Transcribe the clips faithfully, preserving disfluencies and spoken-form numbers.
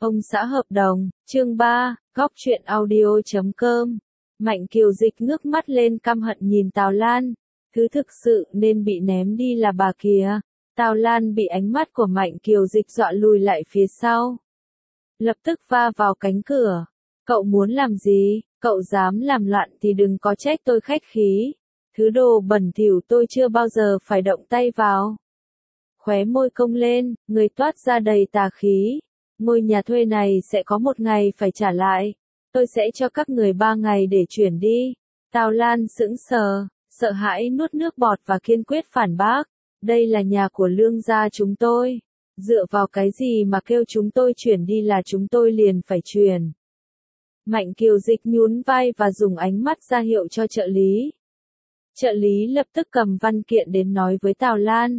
Ông xã hợp đồng, chương ba, góc truyện audio chấm com. Mạnh Kiều Dịch ngước mắt lên căm hận nhìn Tào Lan. Thứ thực sự nên bị ném đi là bà kìa. Tào Lan bị ánh mắt của Mạnh Kiều Dịch dọa lùi lại phía sau. Lập tức va vào cánh cửa. Cậu muốn làm gì? Cậu dám làm loạn thì đừng có trách tôi khách khí. Thứ đồ bẩn thỉu tôi chưa bao giờ phải động tay vào. Khóe môi cong lên, người toát ra đầy tà khí. Ngôi nhà thuê này sẽ có một ngày phải trả lại. Tôi sẽ cho các người ba ngày để chuyển đi. Tào Lan sững sờ, sợ hãi nuốt nước bọt và kiên quyết phản bác. Đây là nhà của Lương gia chúng tôi. Dựa vào cái gì mà kêu chúng tôi chuyển đi là chúng tôi liền phải chuyển. Mạnh Kiều Dịch nhún vai và dùng ánh mắt ra hiệu cho trợ lý. Trợ lý lập tức cầm văn kiện đến nói với Tào Lan.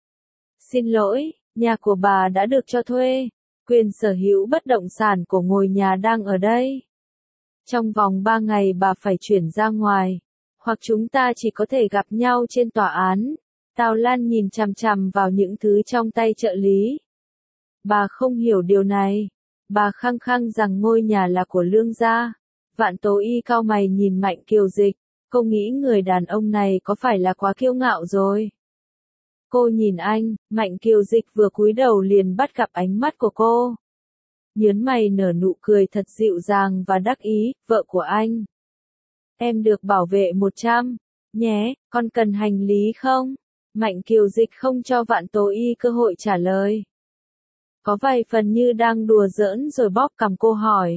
Xin lỗi, nhà của bà đã được cho thuê. Quyền sở hữu bất động sản của ngôi nhà đang ở đây. Trong vòng ba ngày bà phải chuyển ra ngoài. Hoặc chúng ta chỉ có thể gặp nhau trên tòa án. Tào Lan nhìn chằm chằm vào những thứ trong tay trợ lý. Bà không hiểu điều này. Bà khăng khăng rằng ngôi nhà là của Lương gia. Vạn Tố Y cau mày nhìn Mạnh Kiều Dịch. Cô nghĩ người đàn ông này có phải là quá kiêu ngạo rồi? Cô nhìn anh, Mạnh Kiều Dịch vừa cúi đầu liền bắt gặp ánh mắt của cô. Nhớn mày nở nụ cười thật dịu dàng và đắc ý, vợ của anh. Em được bảo vệ một trăm, nhé, con cần hành lý không? Mạnh Kiều Dịch không cho Vạn Tố Y cơ hội trả lời. Có vài phần như đang đùa giỡn rồi bóp cằm cô hỏi.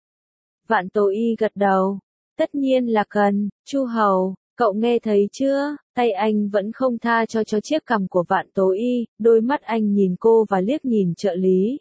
Vạn Tố Y gật đầu. Tất nhiên là cần, Chu Hầu. Cậu nghe thấy chưa? Tay anh vẫn không tha cho cho chiếc cằm của Vạn Tố Y, đôi mắt anh nhìn cô và liếc nhìn trợ lý.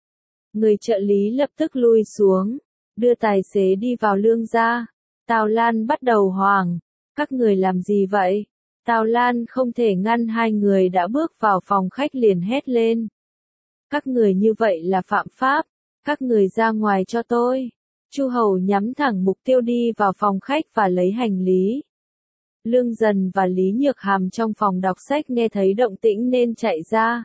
Người trợ lý lập tức lui xuống, đưa tài xế đi vào Lương gia. Tào Lan bắt đầu hoảng. Các người làm gì vậy? Tào Lan không thể ngăn hai người đã bước vào phòng khách liền hét lên. Các người như vậy là phạm pháp. Các người ra ngoài cho tôi. Chu Hầu nhắm thẳng mục tiêu đi vào phòng khách và lấy hành lý. Lương Dần và Lý Nhược Hàm trong phòng đọc sách nghe thấy động tĩnh nên chạy ra.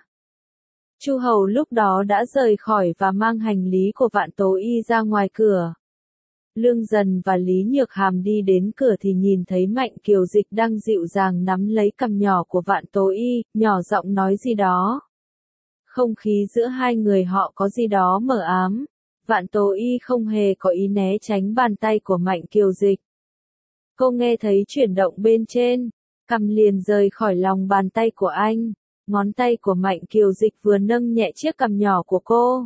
Chu Hầu lúc đó đã rời khỏi và mang hành lý của Vạn Tố Y ra ngoài cửa. Lương Dần và Lý Nhược Hàm đi đến cửa thì nhìn thấy Mạnh Kiều Dịch đang dịu dàng nắm lấy cằm nhỏ của Vạn Tố Y, nhỏ giọng nói gì đó. Không khí giữa hai người họ có gì đó mờ ám. Vạn Tố Y không hề có ý né tránh bàn tay của Mạnh Kiều Dịch. Cô nghe thấy chuyển động bên trên, cằm liền rời khỏi lòng bàn tay của anh. Ngón tay của Mạnh Kiều Dịch vừa nâng nhẹ chiếc cằm nhỏ của cô.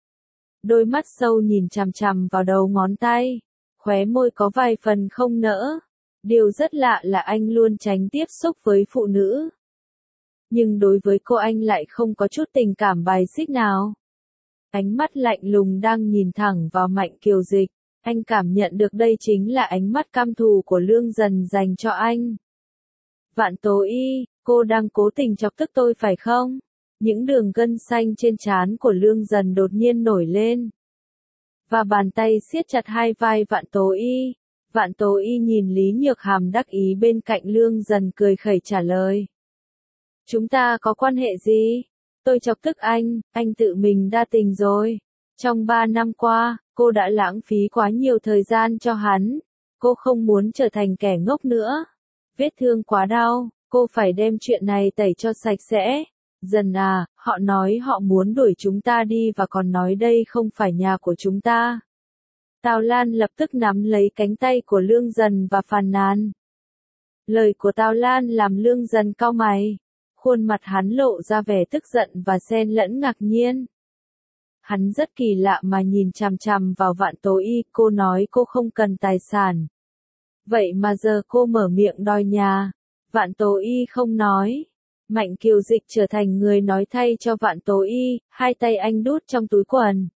Đôi mắt sâu nhìn chằm chằm vào đầu ngón tay, khóe môi có vài phần không nỡ. Điều rất lạ là anh luôn tránh tiếp xúc với phụ nữ. Nhưng đối với cô anh lại không có chút tình cảm bài xích nào. Ánh mắt lạnh lùng đang nhìn thẳng vào Mạnh Kiều Dịch. Anh cảm nhận được đây chính là ánh mắt căm thù của Lương Dần dành cho anh. Vạn Tố Y, cô đang cố tình chọc tức tôi phải không? Những đường gân xanh trên trán của Lương Dần đột nhiên nổi lên. Và bàn tay siết chặt hai vai Vạn Tố Y. Vạn Tố Y nhìn Lý Nhược Hàm đắc ý bên cạnh Lương Dần cười khẩy trả lời. Chúng ta có quan hệ gì? Tôi chọc tức anh, anh tự mình đa tình rồi. Trong ba năm qua, cô đã lãng phí quá nhiều thời gian cho hắn. Cô không muốn trở thành kẻ ngốc nữa. Vết thương quá đau, cô phải đem chuyện này tẩy cho sạch sẽ. Dần à, họ nói họ muốn đuổi chúng ta đi và còn nói đây không phải nhà của chúng ta. Tào Lan lập tức nắm lấy cánh tay của Lương Dần và phàn nàn. Lời của Tào Lan làm Lương Dần cau mày. Khuôn mặt hắn lộ ra vẻ tức giận và xen lẫn ngạc nhiên. Hắn rất kỳ lạ mà nhìn chằm chằm vào Vạn Tố Y, cô nói cô không cần tài sản. Vậy mà giờ cô mở miệng đòi nhà. Vạn Tố Y không nói. Mạnh Kiều Dịch trở thành người nói thay cho Vạn Tố Y, hai tay anh đút trong túi quần.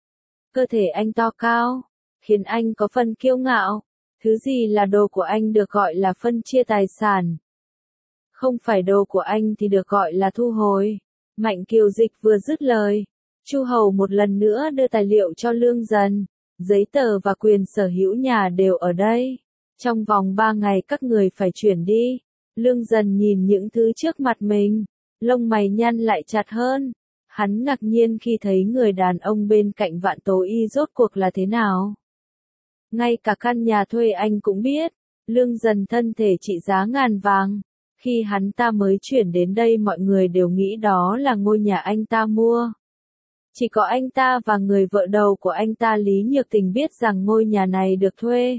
Cơ thể anh to cao, khiến anh có phần kiêu ngạo. Thứ gì là đồ của anh được gọi là phân chia tài sản. Không phải đồ của anh thì được gọi là thu hồi. Mạnh Kiều Dịch vừa dứt lời. Chu Hầu một lần nữa đưa tài liệu cho Lương Dần. Giấy tờ và quyền sở hữu nhà đều ở đây. Trong vòng ba ngày các người phải chuyển đi. Lương Dần nhìn những thứ trước mặt mình. Lông mày nhăn lại chặt hơn. Hắn ngạc nhiên khi thấy người đàn ông bên cạnh Vạn Tố Y rốt cuộc là thế nào. Ngay cả căn nhà thuê anh cũng biết, Lương Dần thân thể trị giá ngàn vàng. Khi hắn ta mới chuyển đến đây mọi người đều nghĩ đó là ngôi nhà anh ta mua. Chỉ có anh ta và người vợ đầu của anh ta Lý Nhược Tình biết rằng ngôi nhà này được thuê.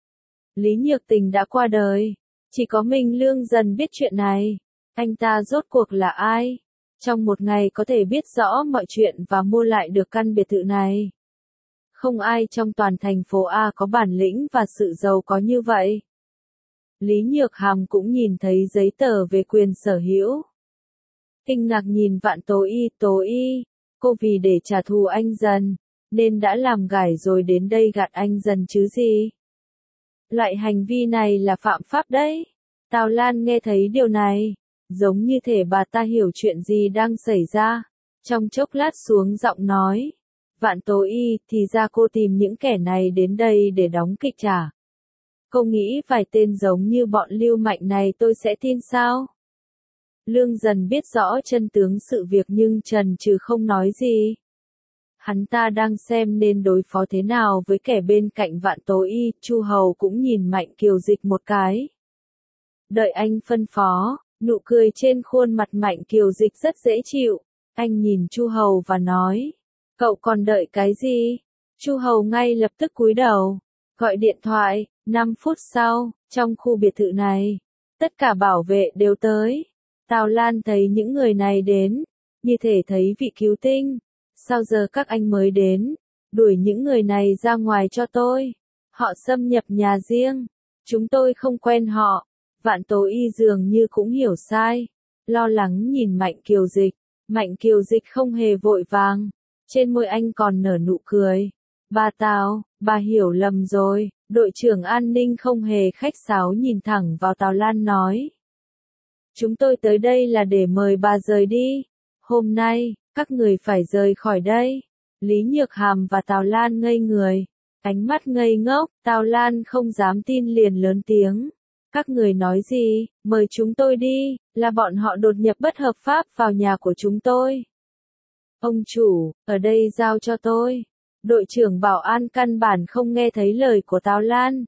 Lý Nhược Tình đã qua đời. Chỉ có mình Lương Dần biết chuyện này. Anh ta rốt cuộc là ai? Trong một ngày có thể biết rõ mọi chuyện và mua lại được căn biệt thự này. Không ai trong toàn thành phố A có bản lĩnh và sự giàu có như vậy. Lý Nhược Hàm cũng nhìn thấy giấy tờ về quyền sở hữu. Kinh ngạc nhìn Vạn Tố Y, Tố Y, cô vì để trả thù anh Dần, nên đã làm gải rồi đến đây gạt anh Dần chứ gì. Loại hành vi này là phạm pháp đấy. Tào Lan nghe thấy điều này, giống như thể bà ta hiểu chuyện gì đang xảy ra. Trong chốc lát xuống giọng nói, Vạn Tố Y, thì ra cô tìm những kẻ này đến đây để đóng kịch trả. Cô nghĩ vài tên giống như bọn Lưu Mạnh này tôi sẽ tin sao? Lương Dần biết rõ chân tướng sự việc nhưng chần chừ không nói gì. Hắn ta đang xem nên đối phó thế nào với kẻ bên cạnh Vạn Tố Y. Chu Hầu cũng nhìn Mạnh Kiều Dịch một cái. Đợi anh phân phó, nụ cười trên khuôn mặt Mạnh Kiều Dịch rất dễ chịu. Anh nhìn Chu Hầu và nói, cậu còn đợi cái gì? Chu Hầu ngay lập tức cúi đầu, gọi điện thoại. Năm phút sau, trong khu biệt thự này, tất cả bảo vệ đều tới. Tào Lan thấy những người này đến, như thể thấy vị cứu tinh. Sao giờ các anh mới đến? Đuổi những người này ra ngoài cho tôi. Họ xâm nhập nhà riêng. Chúng tôi không quen họ. Vạn Tố Y dường như cũng hiểu sai. Lo lắng nhìn Mạnh Kiều Dịch. Mạnh Kiều Dịch không hề vội vàng. Trên môi anh còn nở nụ cười. Bà Tào, bà hiểu lầm rồi. Đội trưởng an ninh không hề khách sáo nhìn thẳng vào Tào Lan nói. Chúng tôi tới đây là để mời bà rời đi. Hôm nay, các người phải rời khỏi đây. Lý Nhược Hàm và Tào Lan ngây người. Ánh mắt ngây ngốc, Tào Lan không dám tin liền lớn tiếng. Các người nói gì, mời chúng tôi đi, là bọn họ đột nhập bất hợp pháp vào nhà của chúng tôi. Ông chủ, ở đây giao cho tôi. Đội trưởng bảo an căn bản không nghe thấy lời của Tào Lan.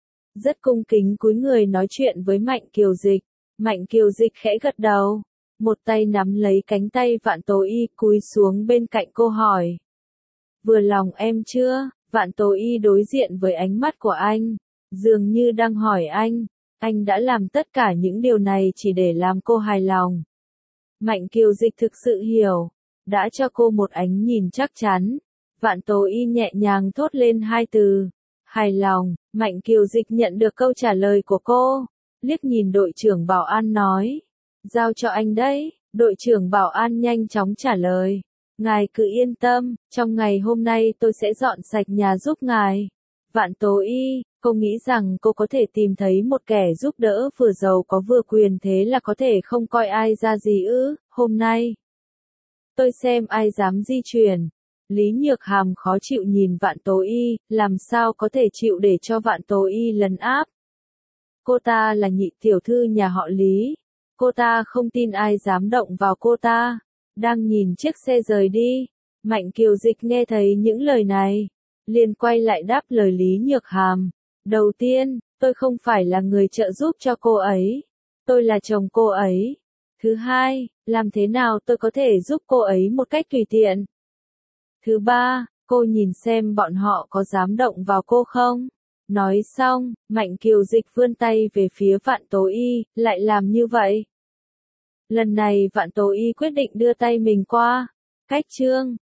Rất cung kính cúi người nói chuyện với Mạnh Kiều Dịch. Mạnh Kiều Dịch khẽ gật đầu. Một tay nắm lấy cánh tay Vạn Tố Y cúi xuống bên cạnh cô hỏi. Vừa lòng em chưa? Vạn Tố Y đối diện với ánh mắt của anh. Dường như đang hỏi anh. Anh đã làm tất cả những điều này chỉ để làm cô hài lòng. Mạnh Kiều Dịch thực sự hiểu. Đã cho cô một ánh nhìn chắc chắn. Vạn Tố Y nhẹ nhàng thốt lên hai từ. Hài lòng. Mạnh Kiều Dịch nhận được câu trả lời của cô. Liếc nhìn đội trưởng bảo an nói. Giao cho anh đấy. Đội trưởng bảo an nhanh chóng trả lời. Ngài cứ yên tâm, trong ngày hôm nay tôi sẽ dọn sạch nhà giúp ngài. Vạn Tố Y, cô nghĩ rằng cô có thể tìm thấy một kẻ giúp đỡ vừa giàu có vừa quyền thế là có thể không coi ai ra gì ư? Hôm nay, tôi xem ai dám di chuyển. Lý Nhược Hàm khó chịu nhìn Vạn Tố Y, làm sao có thể chịu để cho Vạn Tố Y lấn áp. Cô ta là nhị tiểu thư nhà họ Lý. Cô ta không tin ai dám động vào cô ta. Đang nhìn chiếc xe rời đi. Mạnh Kiều Dịch nghe thấy những lời này. Liền quay lại đáp lời Lý Nhược Hàm. Đầu tiên, tôi không phải là người trợ giúp cho cô ấy. Tôi là chồng cô ấy. Thứ hai, làm thế nào tôi có thể giúp cô ấy một cách tùy tiện. Thứ ba, cô nhìn xem bọn họ có dám động vào cô không. Nói xong, Mạnh Kiều Dịch vươn tay về phía Vạn Tố Y, lại làm như vậy. Lần này Vạn Tố Y quyết định đưa tay mình qua. Cách chương